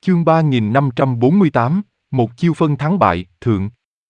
Chương 3548, một chiêu phân thắng bại, thượng.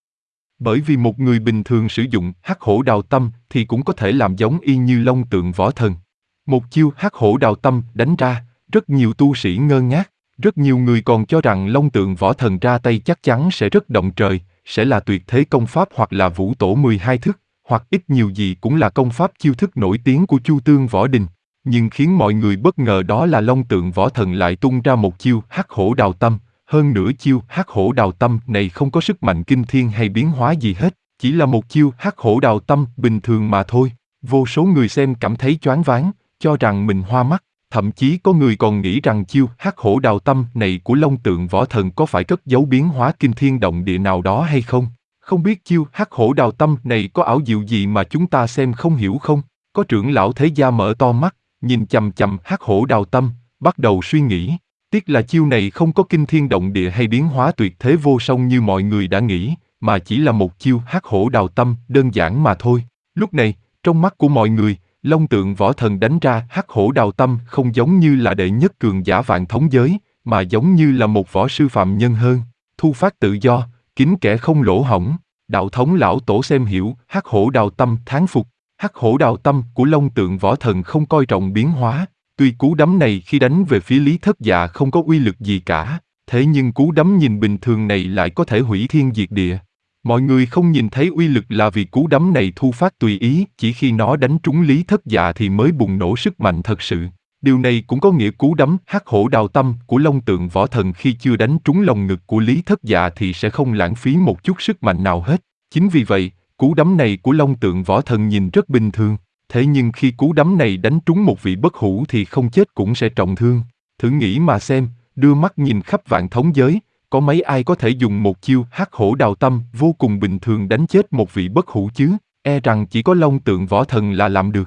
Bởi vì một người bình thường sử dụng hắc hổ đào tâm thì cũng có thể làm giống y như Long Tượng Võ Thần. Một chiêu hắc hổ đào tâm đánh ra, rất nhiều tu sĩ ngơ ngác, rất nhiều người còn cho rằng Long Tượng Võ Thần ra tay chắc chắn sẽ rất động trời, sẽ là tuyệt thế công pháp hoặc là vũ tổ 12 thức, hoặc ít nhiều gì cũng là công pháp chiêu thức nổi tiếng của Chu Tương Võ Đình. Nhưng khiến mọi người bất ngờ đó là Long Tượng Võ Thần lại tung ra một chiêu hắc hổ đào tâm, hơn nữa chiêu hắc hổ đào tâm này không có sức mạnh kinh thiên hay biến hóa gì hết, chỉ là một chiêu hắc hổ đào tâm bình thường mà thôi. Vô số người xem cảm thấy choáng váng, cho rằng mình hoa mắt, thậm chí có người còn nghĩ rằng chiêu hắc hổ đào tâm này của Long Tượng Võ Thần có phải cất giấu biến hóa kinh thiên động địa nào đó hay không? Không biết chiêu hắc hổ đào tâm này có ảo diệu gì mà chúng ta xem không hiểu không? Có trưởng lão thế gia mở to mắt, nhìn chằm chằm hắc hổ đào tâm, bắt đầu suy nghĩ. Tiếc là chiêu này không có kinh thiên động địa hay biến hóa tuyệt thế vô song như mọi người đã nghĩ, mà chỉ là một chiêu hắc hổ đào tâm đơn giản mà thôi. Lúc này, trong mắt của mọi người, Long Tượng Võ Thần đánh ra hắc hổ đào tâm không giống như là đệ nhất cường giả vạn thống giới, mà giống như là một võ sư phàm nhân hơn. Thu phát tự do, kín kẻ không lỗ hổng. Đạo thống lão tổ xem hiểu, hắc hổ đào tâm thán phục. Hắc hổ đào tâm của Long Tượng Võ Thần không coi trọng biến hóa. Tuy cú đấm này khi đánh về phía Lý Thất Dạ không có uy lực gì cả, thế nhưng cú đấm nhìn bình thường này lại có thể hủy thiên diệt địa. Mọi người không nhìn thấy uy lực là vì cú đấm này thu phát tùy ý, chỉ khi nó đánh trúng Lý Thất Dạ thì mới bùng nổ sức mạnh thật sự. Điều này cũng có nghĩa cú đấm hắc hổ đào tâm của Long Tượng Võ Thần khi chưa đánh trúng lồng ngực của Lý Thất Dạ thì sẽ không lãng phí một chút sức mạnh nào hết. Chính vì vậy, cú đấm này của Long Tượng Võ Thần nhìn rất bình thường. Thế nhưng khi cú đấm này đánh trúng một vị bất hủ thì không chết cũng sẽ trọng thương. Thử nghĩ mà xem, đưa mắt nhìn khắp vạn thống giới, có mấy ai có thể dùng một chiêu hắc hổ đào tâm vô cùng bình thường đánh chết một vị bất hủ chứ? E rằng chỉ có Long Tượng Võ Thần là làm được.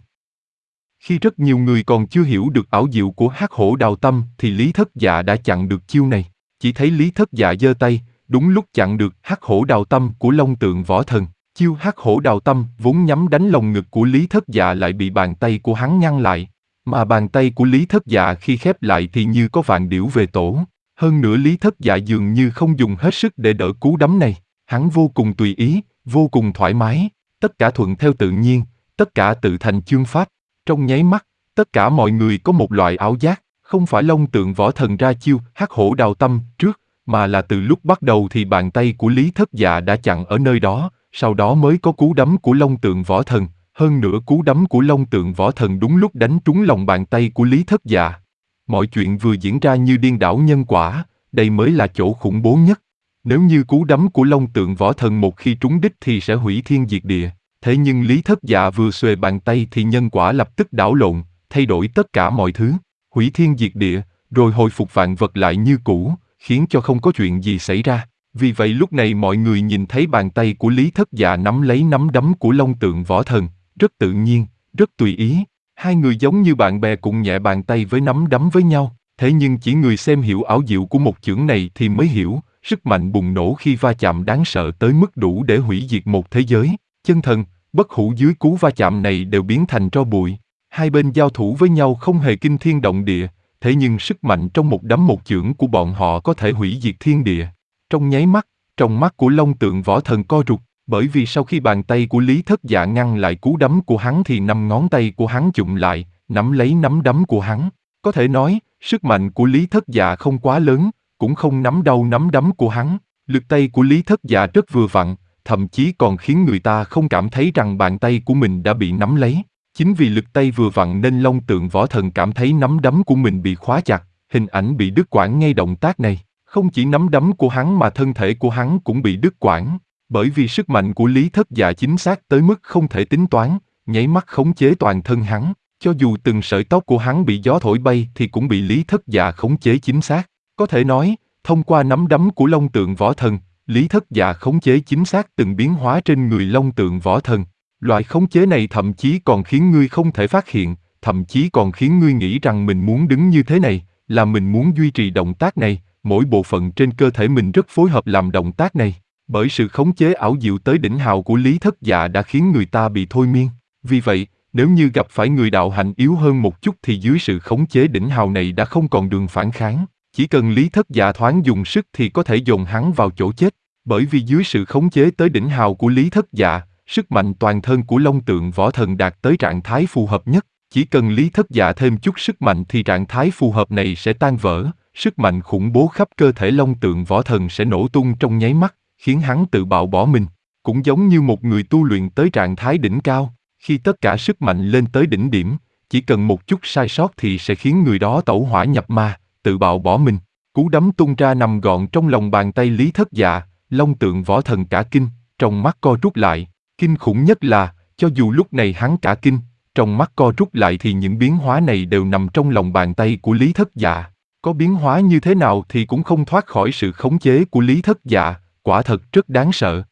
Khi rất nhiều người còn chưa hiểu được ảo diệu của hắc hổ đào tâm thì Lý Thất Dạ đã chặn được chiêu này. Chỉ thấy Lý Thất Dạ giơ tay, đúng lúc chặn được hắc hổ đào tâm của Long Tượng Võ Thần. Chiêu hắc hổ đào tâm vốn nhắm đánh lồng ngực của Lý Thất Dạ lại bị bàn tay của hắn ngăn lại. Mà bàn tay của Lý Thất Dạ khi khép lại thì như có vạn điểu về tổ. Hơn nữa Lý Thất Dạ dường như không dùng hết sức để đỡ cú đấm này. Hắn vô cùng tùy ý, vô cùng thoải mái. Tất cả thuận theo tự nhiên, tất cả tự thành chương pháp. Trong nháy mắt, tất cả mọi người có một loại ảo giác. Không phải Long Tượng Võ Thần ra chiêu hắc hổ đào tâm trước, mà là từ lúc bắt đầu thì bàn tay của Lý Thất Dạ đã chặn ở nơi đó. Sau đó mới có cú đấm của Long Tượng Võ Thần, hơn nữa cú đấm của Long Tượng Võ Thần đúng lúc đánh trúng lòng bàn tay của Lý Thất Dạ. Mọi chuyện vừa diễn ra như điên đảo nhân quả, đây mới là chỗ khủng bố nhất. Nếu như cú đấm của Long Tượng Võ Thần một khi trúng đích thì sẽ hủy thiên diệt địa. Thế nhưng Lý Thất Dạ vừa xuề bàn tay thì nhân quả lập tức đảo lộn, thay đổi tất cả mọi thứ, hủy thiên diệt địa, rồi hồi phục vạn vật lại như cũ, khiến cho không có chuyện gì xảy ra. Vì vậy lúc này mọi người nhìn thấy bàn tay của Lý Thất Dạ nắm lấy nắm đấm của Long Tượng Võ Thần, rất tự nhiên, rất tùy ý. Hai người giống như bạn bè cùng nhẹ bàn tay với nắm đấm với nhau. Thế nhưng chỉ người xem hiểu ảo diệu của một chưởng này thì mới hiểu, sức mạnh bùng nổ khi va chạm đáng sợ tới mức đủ để hủy diệt một thế giới. Chân thần, bất hủ dưới cú va chạm này đều biến thành tro bụi. Hai bên giao thủ với nhau không hề kinh thiên động địa, thế nhưng sức mạnh trong một đấm một chưởng của bọn họ có thể hủy diệt thiên địa. Trong nháy mắt, trong mắt của Long Tượng Võ Thần co rụt, bởi vì sau khi bàn tay của Lý Thất Dạ ngăn lại cú đấm của hắn thì 5 ngón tay của hắn chụm lại, nắm lấy nắm đấm của hắn. Có thể nói, sức mạnh của Lý Thất Dạ không quá lớn, cũng không nắm đau nắm đấm của hắn. Lực tay của Lý Thất Dạ rất vừa vặn, thậm chí còn khiến người ta không cảm thấy rằng bàn tay của mình đã bị nắm lấy. Chính vì lực tay vừa vặn nên Long Tượng Võ Thần cảm thấy nắm đấm của mình bị khóa chặt, hình ảnh bị đứt quãng ngay động tác này. Không chỉ nắm đấm của hắn mà thân thể của hắn cũng bị đứt quãng, bởi vì sức mạnh của Lý Thất Dạ chính xác tới mức không thể tính toán, nháy mắt khống chế toàn thân hắn, cho dù từng sợi tóc của hắn bị gió thổi bay thì cũng bị Lý Thất Dạ khống chế chính xác. Có thể nói, thông qua nắm đấm của Long Tượng Võ Thần, Lý Thất Dạ khống chế chính xác từng biến hóa trên người Long Tượng Võ Thần. Loại khống chế này thậm chí còn khiến ngươi không thể phát hiện, thậm chí còn khiến ngươi nghĩ rằng mình muốn đứng như thế này, là mình muốn duy trì động tác này. Mỗi bộ phận trên cơ thể mình rất phối hợp làm động tác này, bởi sự khống chế ảo diệu tới đỉnh hào của Lý Thất Dạ đã khiến người ta bị thôi miên. Vì vậy, nếu như gặp phải người đạo hạnh yếu hơn một chút thì dưới sự khống chế đỉnh hào này đã không còn đường phản kháng. Chỉ cần Lý Thất Dạ thoáng dùng sức thì có thể dồn hắn vào chỗ chết, bởi vì dưới sự khống chế tới đỉnh hào của Lý Thất Dạ, sức mạnh toàn thân của Long Tượng Võ Thần đạt tới trạng thái phù hợp nhất. Chỉ cần Lý Thất Dạ thêm chút sức mạnh thì trạng thái phù hợp này sẽ tan vỡ, sức mạnh khủng bố khắp cơ thể Long Tượng Võ Thần sẽ nổ tung trong nháy mắt, khiến hắn tự bạo bỏ mình. Cũng giống như một người tu luyện tới trạng thái đỉnh cao, khi tất cả sức mạnh lên tới đỉnh điểm, chỉ cần một chút sai sót thì sẽ khiến người đó tẩu hỏa nhập ma, tự bạo bỏ mình. Cú đấm tung ra nằm gọn trong lòng bàn tay Lý Thất Dạ, Long Tượng Võ Thần cả kinh, trong mắt co rút lại. Kinh khủng nhất là, cho dù lúc này hắn cả kinh, trong mắt co rút lại thì những biến hóa này đều nằm trong lòng bàn tay của Lý Thất Dạ. Có biến hóa như thế nào thì cũng không thoát khỏi sự khống chế của Lý Thất Dạ, quả thật rất đáng sợ.